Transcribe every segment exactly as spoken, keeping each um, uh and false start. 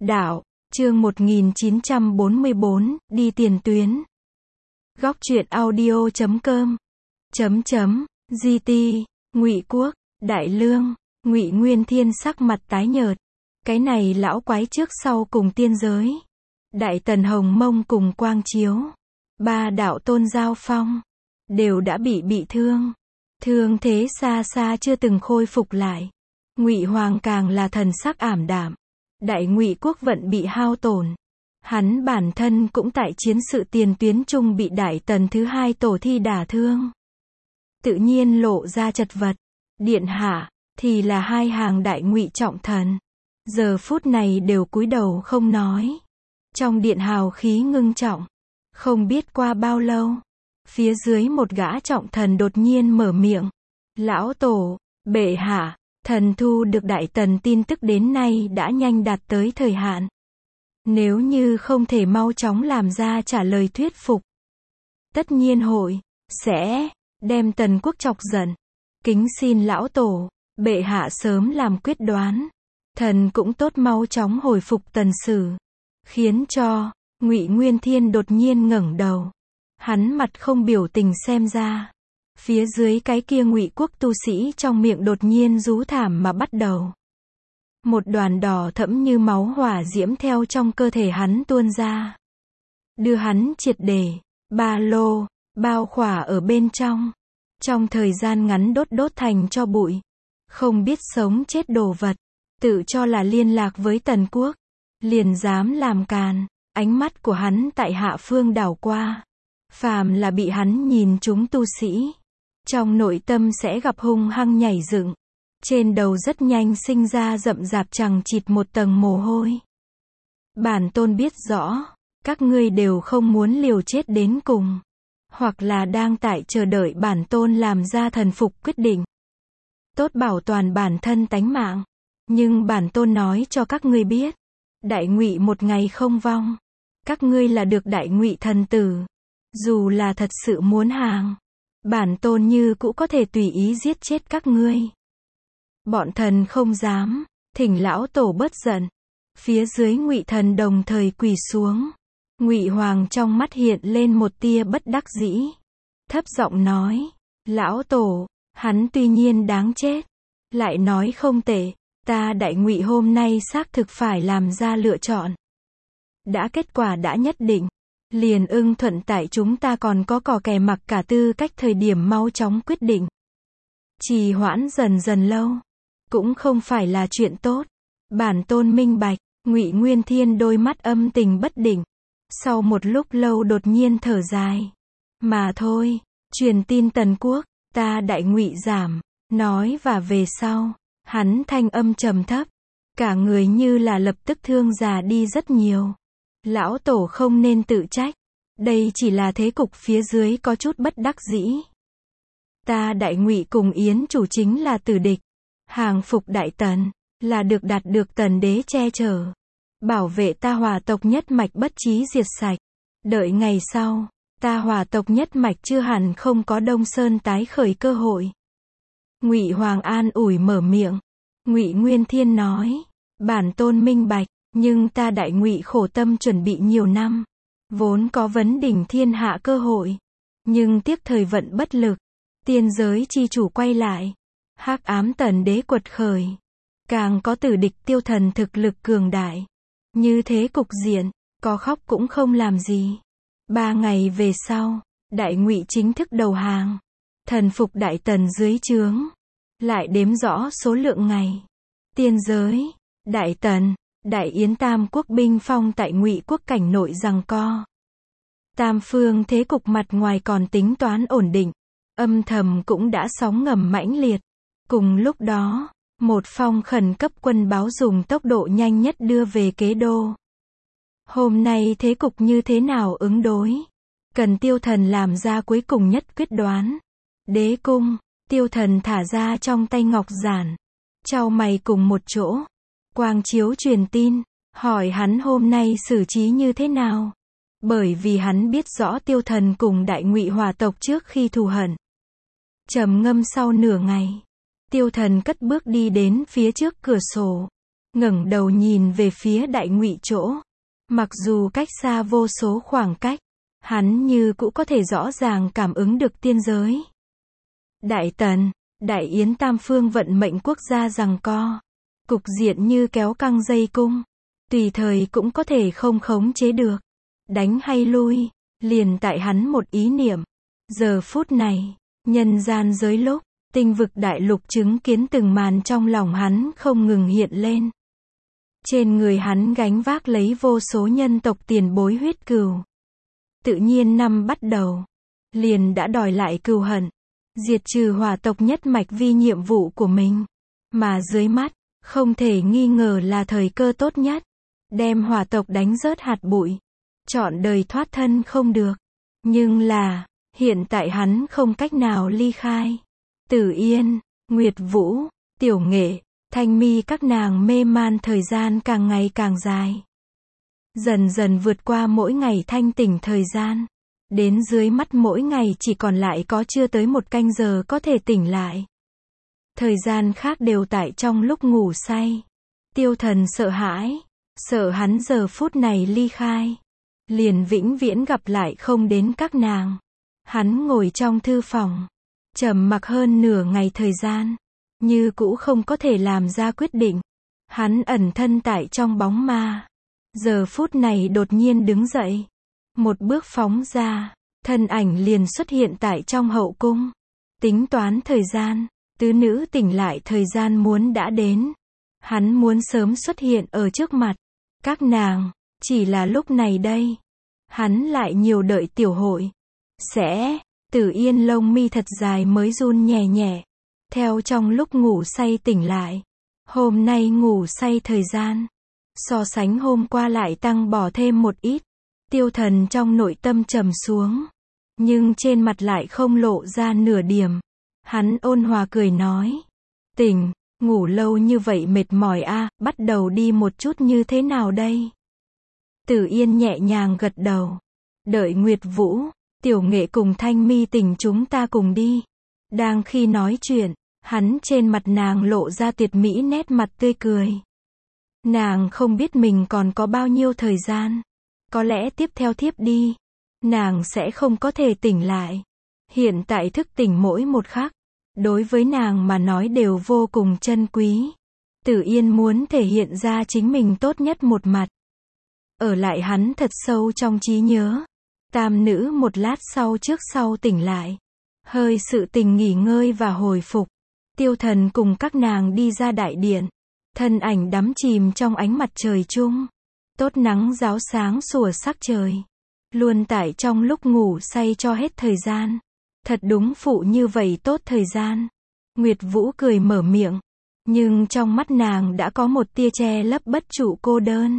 Đạo, chương một nghìn chín trăm bốn mươi bốn, đi tiền tuyến. Góc truyện audio chấm com. Chấm chấm, giê tê, Ngụy Quốc, Đại Lương, Ngụy Nguyên Thiên sắc mặt tái nhợt. Cái này lão quái trước sau cùng tiên giới. Đại Tần Hồng Mông cùng Quang Chiếu. Ba đạo tôn giao phong. Đều đã bị bị thương. Thương thế xa xa chưa từng khôi phục lại. Ngụy Hoàng càng là thần sắc ảm đạm. Đại Ngụy Quốc vận bị hao tổn. Hắn bản thân cũng tại chiến sự tiền tuyến chung bị Đại Tần thứ hai tổ thi đả thương. Tự nhiên lộ ra chật vật. Điện hạ, thì là hai hàng Đại Ngụy trọng thần. Giờ phút này đều cúi đầu không nói. Trong điện hào khí ngưng trọng. Không biết qua bao lâu. Phía dưới một gã trọng thần đột nhiên mở miệng. Lão tổ, bệ hạ. Thần thu được Đại Tần tin tức đến nay đã nhanh đạt tới thời hạn. Nếu như không thể mau chóng làm ra trả lời thuyết phục, tất nhiên hội sẽ đem Tần quốc chọc giận. Kính xin lão tổ, bệ hạ sớm làm quyết đoán. Thần cũng tốt mau chóng hồi phục Tần sử. Khiến cho Ngụy Nguyên Thiên đột nhiên ngẩng đầu. Hắn mặt không biểu tình xem ra. Phía dưới cái kia Ngụy Quốc tu sĩ trong miệng đột nhiên rú thảm mà bắt đầu. Một đoàn đỏ thẫm như máu hỏa diễm theo trong cơ thể hắn tuôn ra. Đưa hắn triệt để, ba lô, bao khỏa ở bên trong. Trong thời gian ngắn đốt đốt thành cho bụi. Không biết sống chết đồ vật. Tự cho là liên lạc với Tần quốc. Liền dám làm càn. Ánh mắt của hắn tại hạ phương đảo qua. Phàm là bị hắn nhìn chúng tu sĩ. Trong nội tâm sẽ gặp hung hăng nhảy dựng. Trên đầu rất nhanh sinh ra rậm rạp chằng chịt một tầng mồ hôi. Bản tôn biết rõ, các ngươi đều không muốn liều chết đến cùng. Hoặc là đang tại chờ đợi bản tôn làm ra thần phục quyết định. Tốt bảo toàn bản thân tánh mạng. Nhưng bản tôn nói cho các ngươi biết. Đại Ngụy một ngày không vong. Các ngươi là được Đại Ngụy thần tử. Dù là thật sự muốn hàng. Bản tôn như cũ có thể tùy ý giết chết các ngươi. Bọn thần không dám, thỉnh lão tổ bớt giận. Phía dưới Ngụy thần đồng thời quỳ xuống. Ngụy Hoàng trong mắt hiện lên một tia bất đắc dĩ. Thấp giọng nói, lão tổ, hắn tuy nhiên đáng chết. Lại nói không tệ, ta Đại Ngụy hôm nay xác thực phải làm ra lựa chọn. Đã kết quả đã nhất định. Liền ưng thuận tại chúng ta còn có cò kè mặc cả tư cách thời điểm mau chóng quyết định. Trì hoãn dần dần lâu. Cũng không phải là chuyện tốt. Bản tôn minh bạch. Ngụy Nguyên Thiên đôi mắt âm tình bất định. Sau một lúc lâu đột nhiên thở dài. Mà thôi. Truyền tin Tần quốc. Ta Đại Ngụy giảm. Nói và về sau. Hắn thanh âm trầm thấp. Cả người như là lập tức thương già đi rất nhiều. Lão tổ không nên tự trách. Đây chỉ là thế cục phía dưới có chút bất đắc dĩ. Ta Đại Ngụy cùng Yến chủ chính là tử địch. Hàng phục Đại Tần, là được đạt được Tần đế che chở. Bảo vệ ta Hòa tộc nhất mạch bất chí diệt sạch. Đợi ngày sau, ta Hòa tộc nhất mạch chưa hẳn không có Đông Sơn tái khởi cơ hội. Ngụy Hoàng an ủi mở miệng. Ngụy Nguyên Thiên nói, bản tôn minh bạch. Nhưng ta Đại Ngụy khổ tâm chuẩn bị nhiều năm. Vốn có vấn đỉnh thiên hạ cơ hội. Nhưng tiếc thời vận bất lực. Tiên giới chi chủ quay lại. Hắc ám Tần đế quật khởi. Càng có tử địch Tiêu Thần thực lực cường đại. Như thế cục diện, có khóc cũng không làm gì. Ba ngày về sau, Đại Ngụy chính thức đầu hàng. Thần phục Đại Tần dưới trướng. Lại đếm rõ số lượng ngày. Tiên giới, Đại Tần. Đại Yến Tam quốc binh phong tại Ngụy quốc cảnh nội giằng co. Tam phương thế cục mặt ngoài còn tính toán ổn định. Âm thầm cũng đã sóng ngầm mãnh liệt. Cùng lúc đó, một phong khẩn cấp quân báo dùng tốc độ nhanh nhất đưa về Kế đô. Hôm nay thế cục như thế nào ứng đối? Cần Tiêu Thần làm ra cuối cùng nhất quyết đoán. Đế cung, Tiêu Thần thả ra trong tay ngọc giản. Chau mày cùng một chỗ. Quang Chiếu truyền tin, hỏi hắn hôm nay xử trí như thế nào. Bởi vì hắn biết rõ Tiêu Thần cùng Đại Ngụy Hòa tộc trước khi thù hận. Trầm ngâm sau nửa ngày, Tiêu Thần cất bước đi đến phía trước cửa sổ. ngẩng đầu nhìn về phía Đại Ngụy chỗ. Mặc dù cách xa vô số khoảng cách, hắn như cũng có thể rõ ràng cảm ứng được tiên giới. Đại Tần, Đại Yến tam phương vận mệnh quốc gia giằng co. Cục diện như kéo căng dây cung. Tùy thời cũng có thể không khống chế được. Đánh hay lui, liền tại hắn một ý niệm. Giờ phút này, nhân gian giới lúc, tinh vực đại lục chứng kiến từng màn trong lòng hắn không ngừng hiện lên. Trên người hắn gánh vác lấy vô số nhân tộc tiền bối huyết cừu. Tự nhiên năm bắt đầu, liền đã đòi lại cừu hận, diệt trừ hỏa tộc nhất mạch vi nhiệm vụ của mình. Mà dưới mắt, không thể nghi ngờ là thời cơ tốt nhất, đem hỏa tộc đánh rớt hạt bụi, trọn đời thoát thân không được. Nhưng là, hiện tại hắn không cách nào ly khai. Tử Yên, Nguyệt Vũ, Tiểu Nghệ, Thanh Mi các nàng mê man thời gian càng ngày càng dài. Dần dần vượt qua mỗi ngày thanh tỉnh thời gian. Đến dưới mắt mỗi ngày chỉ còn lại có chưa tới một canh giờ có thể tỉnh lại. Thời gian khác đều tại trong lúc ngủ say. Tiêu Thần sợ hãi, sợ hắn giờ phút này ly khai, liền vĩnh viễn gặp lại không đến các nàng. Hắn ngồi trong thư phòng, trầm mặc hơn nửa ngày thời gian, như cũ không có thể làm ra quyết định. Hắn ẩn thân tại trong bóng ma, giờ phút này đột nhiên đứng dậy, một bước phóng ra, thân ảnh liền xuất hiện tại trong hậu cung. Tính toán thời gian, tứ nữ tỉnh lại thời gian muốn đã đến. Hắn muốn sớm xuất hiện ở trước mặt các nàng, chỉ là lúc này đây, hắn lại nhiều đợi tiểu hội. Sẽ, Tử Yên lông mi thật dài mới run nhẹ nhẹ, theo trong lúc ngủ say tỉnh lại. Hôm nay ngủ say thời gian, so sánh hôm qua lại tăng bỏ thêm một ít. Tiêu Thần trong nội tâm trầm xuống, nhưng trên mặt lại không lộ ra nửa điểm. Hắn ôn hòa cười nói, tỉnh, ngủ lâu như vậy mệt mỏi a, à, bắt đầu đi một chút như thế nào đây? Tử Yên nhẹ nhàng gật đầu, đợi Nguyệt Vũ, Tiểu Nghệ cùng Thanh Mi tỉnh chúng ta cùng đi. Đang khi nói chuyện, hắn trên mặt nàng lộ ra tuyệt mỹ nét mặt tươi cười. Nàng không biết mình còn có bao nhiêu thời gian. Có lẽ tiếp theo thiếp đi, nàng sẽ không có thể tỉnh lại. Hiện tại thức tỉnh mỗi một khắc, đối với nàng mà nói đều vô cùng chân quý. Tử Yên muốn thể hiện ra chính mình tốt nhất một mặt. Ở lại hắn thật sâu trong trí nhớ. Tam nữ một lát sau trước sau tỉnh lại. Hơi sự tình nghỉ ngơi và hồi phục. Tiêu Thần cùng các nàng đi ra đại điện. Thân ảnh đắm chìm trong ánh mặt trời chung. Tốt nắng ráo sáng sủa sắc trời. Luôn tại trong lúc ngủ say cho hết thời gian. Thật đúng phụ như vậy tốt thời gian. Nguyệt Vũ cười mở miệng. Nhưng trong mắt nàng đã có một tia che lấp bất trụ cô đơn.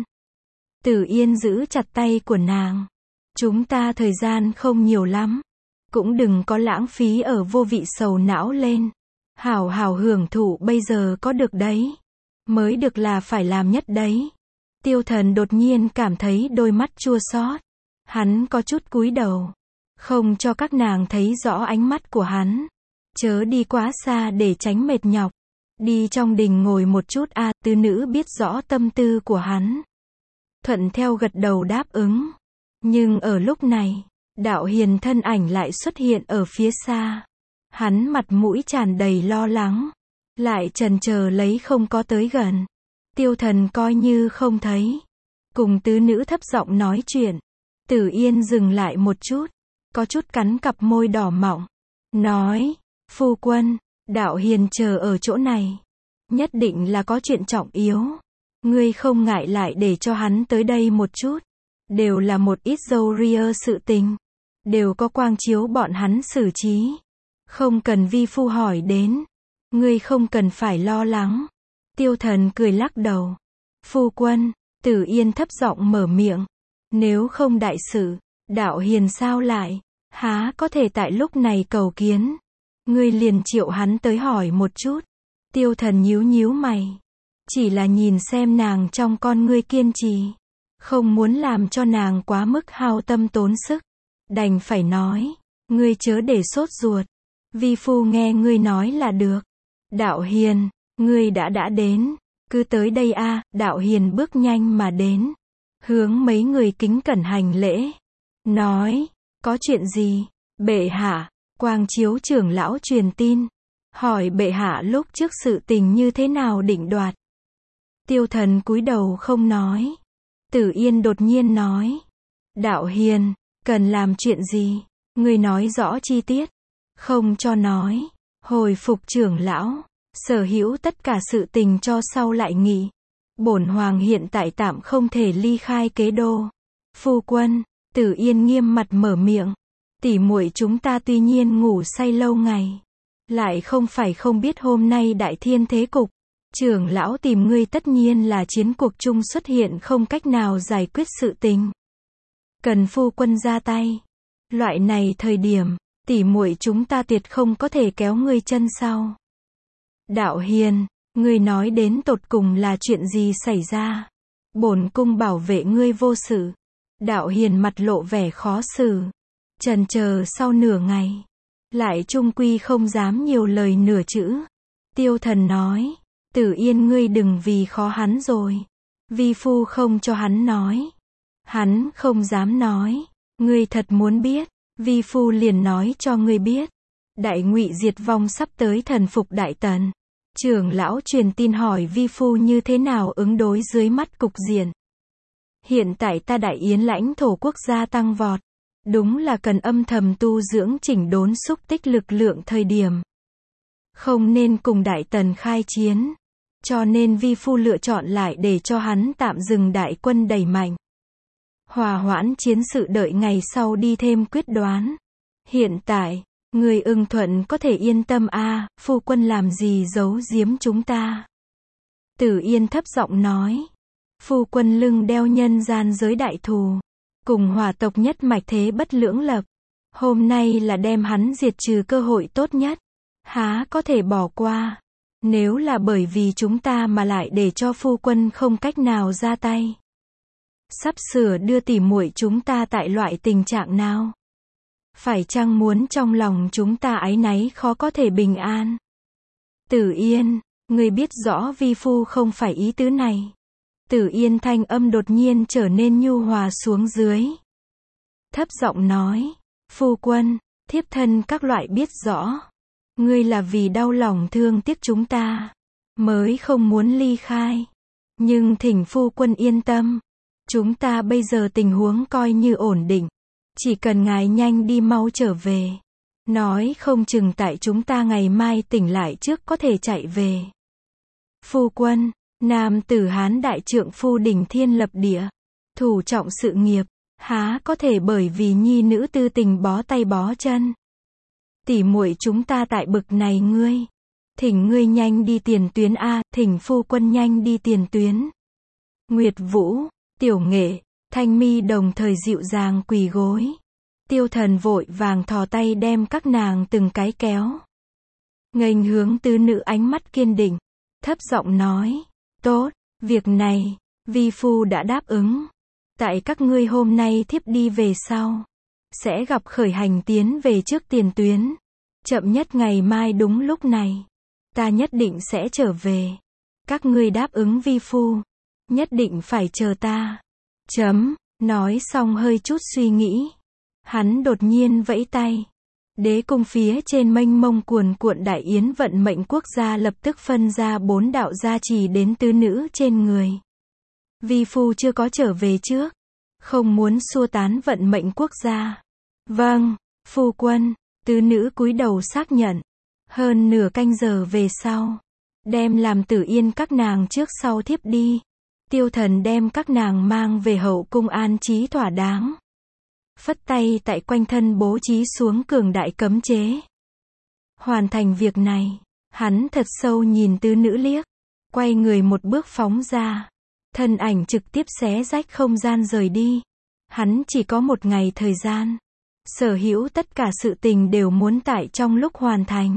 Tử Yên giữ chặt tay của nàng. Chúng ta thời gian không nhiều lắm. Cũng đừng có lãng phí ở vô vị sầu não lên. Hảo hảo hưởng thụ bây giờ có được đấy. Mới được là phải làm nhất đấy. Tiêu Thần đột nhiên cảm thấy đôi mắt chua xót. Hắn có chút cúi đầu. Không cho các nàng thấy rõ ánh mắt của hắn. Chớ đi quá xa để tránh mệt nhọc. Đi trong đình ngồi một chút a, à, tứ nữ biết rõ tâm tư của hắn. Thuận theo gật đầu đáp ứng. Nhưng ở lúc này, Đạo Hiền thân ảnh lại xuất hiện ở phía xa. Hắn mặt mũi tràn đầy lo lắng. Lại chần chờ lấy không có tới gần. Tiêu Thần coi như không thấy. Cùng tứ nữ thấp giọng nói chuyện. Tử Yên dừng lại một chút. Có chút cắn cặp môi đỏ mọng. Nói, phu quân, Đạo Hiền chờ ở chỗ này. Nhất định là có chuyện trọng yếu. Ngươi không ngại lại để cho hắn tới đây một chút. Đều là một ít dâu ria sự tình. Đều có quang chiếu bọn hắn xử trí. Không cần vi phu hỏi đến. Ngươi không cần phải lo lắng. Tiêu Thần cười lắc đầu. Phu quân, Tử Yên thấp giọng mở miệng. Nếu không đại sự, Đạo Hiền sao lại, há có thể tại lúc này cầu kiến. Ngươi liền triệu hắn tới hỏi một chút. Tiêu Thần nhíu nhíu mày. Chỉ là nhìn xem nàng trong con ngươi kiên trì. Không muốn làm cho nàng quá mức hao tâm tốn sức. Đành phải nói. Ngươi chớ để sốt ruột. Vi phu nghe ngươi nói là được. Đạo Hiền, ngươi đã đã đến. cứ tới đây a. Đạo Hiền bước nhanh mà đến, hướng mấy người kính cẩn hành lễ, nói, có chuyện gì? Bệ hạ, Quang Chiếu trưởng lão truyền tin, hỏi bệ hạ lúc trước sự tình như thế nào định đoạt. Tiêu Thần cúi đầu không nói. Tử Yên đột nhiên nói, Đạo Hiền, cần làm chuyện gì? Ngươi nói rõ chi tiết. Không cho nói. Hồi phục trưởng lão, sở hữu tất cả sự tình cho sau lại nghị. Bổn hoàng hiện tại tạm không thể ly khai kế đô. Phu quân, Tử Yên nghiêm mặt mở miệng. Tỷ muội chúng ta tuy nhiên ngủ say lâu ngày, lại không phải không biết hôm nay đại thiên thế cục. Trưởng lão tìm ngươi tất nhiên là chiến cuộc chung xuất hiện không cách nào giải quyết sự tình, cần phu quân ra tay. Loại này thời điểm, tỷ muội chúng ta tuyệt không có thể kéo ngươi chân sau. Đạo Hiền, ngươi nói đến tột cùng là chuyện gì xảy ra? Bổn cung bảo vệ ngươi vô sự. Đạo Hiền mặt lộ vẻ khó xử, chần chờ sau nửa ngày, lại chung quy không dám nhiều lời nửa chữ. Tiêu Thần nói, Tử Yên ngươi đừng vì khó hắn rồi. Vi phu không cho hắn nói. Hắn không dám nói. Ngươi thật muốn biết, vi phu liền nói cho ngươi biết. Đại Ngụy diệt vong sắp tới, thần phục Đại Tần. Trưởng lão truyền tin hỏi vi phu như thế nào ứng đối dưới mắt cục diện. Hiện tại ta Đại Yến lãnh thổ quốc gia tăng vọt, đúng là cần âm thầm tu dưỡng chỉnh đốn xúc tích lực lượng thời điểm. Không nên cùng Đại Tần khai chiến. Cho nên vi phu lựa chọn lại để cho hắn tạm dừng đại quân đẩy mạnh. Hòa hoãn chiến sự, đợi ngày sau đi thêm quyết đoán. Hiện tại, người ưng thuận có thể yên tâm a. À, phu quân làm gì giấu giếm chúng ta? Tử Yên thấp giọng nói. Phu quân lưng đeo nhân gian giới đại thù, cùng Hỏa tộc nhất mạch thế bất lưỡng lập. Hôm nay là đem hắn diệt trừ cơ hội tốt nhất. Há có thể bỏ qua. Nếu là bởi vì chúng ta mà lại để cho phu quân không cách nào ra tay, sắp sửa đưa tỉ muội chúng ta tại loại tình trạng nào? Phải chăng muốn trong lòng chúng ta áy náy khó có thể bình an? Tử Yên, ngươi biết rõ vi phu không phải ý tứ này. Tử Yên thanh âm đột nhiên trở nên nhu hòa xuống dưới, thấp giọng nói, phu quân, thiếp thân các loại biết rõ. Ngươi là vì đau lòng thương tiếc chúng ta, mới không muốn ly khai. Nhưng thỉnh phu quân yên tâm, chúng ta bây giờ tình huống coi như ổn định. Chỉ cần ngài nhanh đi mau trở về. Nói không chừng tại chúng ta ngày mai tỉnh lại trước có thể chạy về. Phu quân, nam tử Hán đại trượng phu đỉnh thiên lập địa, thủ trọng sự nghiệp, há có thể bởi vì nhi nữ tư tình bó tay bó chân. Tỷ muội chúng ta tại bực này ngươi, thỉnh ngươi nhanh đi tiền tuyến a, thỉnh phu quân nhanh đi tiền tuyến. Nguyệt Vũ, Tiểu Nghệ, Thanh Mi đồng thời dịu dàng quỳ gối. Tiêu Thần vội vàng thò tay đem các nàng từng cái kéo. Nghênh hướng tứ nữ ánh mắt kiên định, thấp giọng nói, tốt, việc này, vi phu đã đáp ứng. Tại các ngươi hôm nay thiếp đi về sau, sẽ gặp khởi hành tiến về trước tiền tuyến. Chậm nhất ngày mai đúng lúc này, ta nhất định sẽ trở về. Các ngươi đáp ứng vi phu, nhất định phải chờ ta. Chấm, nói xong hơi chút suy nghĩ. Hắn đột nhiên vẫy tay. Đế cung phía trên mênh mông cuồn cuộn Đại Yến vận mệnh quốc gia lập tức phân ra bốn đạo gia trì đến tứ nữ trên người. Vi phu chưa có trở về trước, không muốn xua tán vận mệnh quốc gia. Vâng, phu quân, tứ nữ cúi đầu xác nhận. Hơn nửa canh giờ về sau, đem làm Tử Yên các nàng trước sau thiếp đi. Tiêu Thần đem các nàng mang về hậu cung an trí thỏa đáng. Phất tay tại quanh thân bố trí xuống cường đại cấm chế. Hoàn thành việc này, hắn thật sâu nhìn tứ nữ liếc, quay người một bước phóng ra. Thân ảnh trực tiếp xé rách không gian rời đi. Hắn chỉ có một ngày thời gian. Sở hữu tất cả sự tình đều muốn tại trong lúc hoàn thành.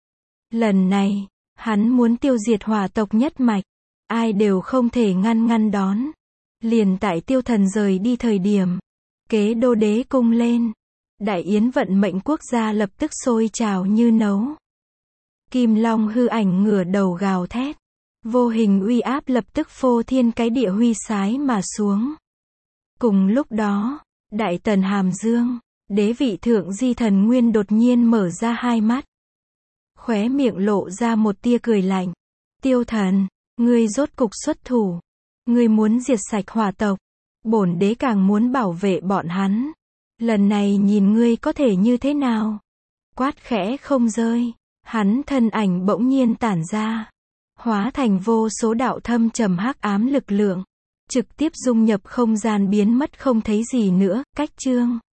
Lần này, hắn muốn tiêu diệt Hỏa tộc nhất mạch. Ai đều không thể ngăn ngăn đón. Liền tại Tiêu Thần rời đi thời điểm, kế đô đế cung lên. Đại Yến vận mệnh quốc gia lập tức sôi trào như nấu. Kim Long hư ảnh ngửa đầu gào thét. Vô hình uy áp lập tức phô thiên cái địa huy sái mà xuống. Cùng lúc đó, Đại Tần Hàm Dương, đế vị thượng di thần Nguyên đột nhiên mở ra hai mắt. Khóe miệng lộ ra một tia cười lạnh. Tiêu Thần, ngươi rốt cục xuất thủ. Ngươi muốn diệt sạch Hỏa tộc. Bổn đế càng muốn bảo vệ bọn hắn. Lần này nhìn ngươi có thể như thế nào? Quát khẽ không rơi. Hắn thân ảnh bỗng nhiên tản ra. Hóa thành vô số đạo thâm trầm hắc ám lực lượng. Trực tiếp dung nhập không gian biến mất không thấy gì nữa. Cách chương.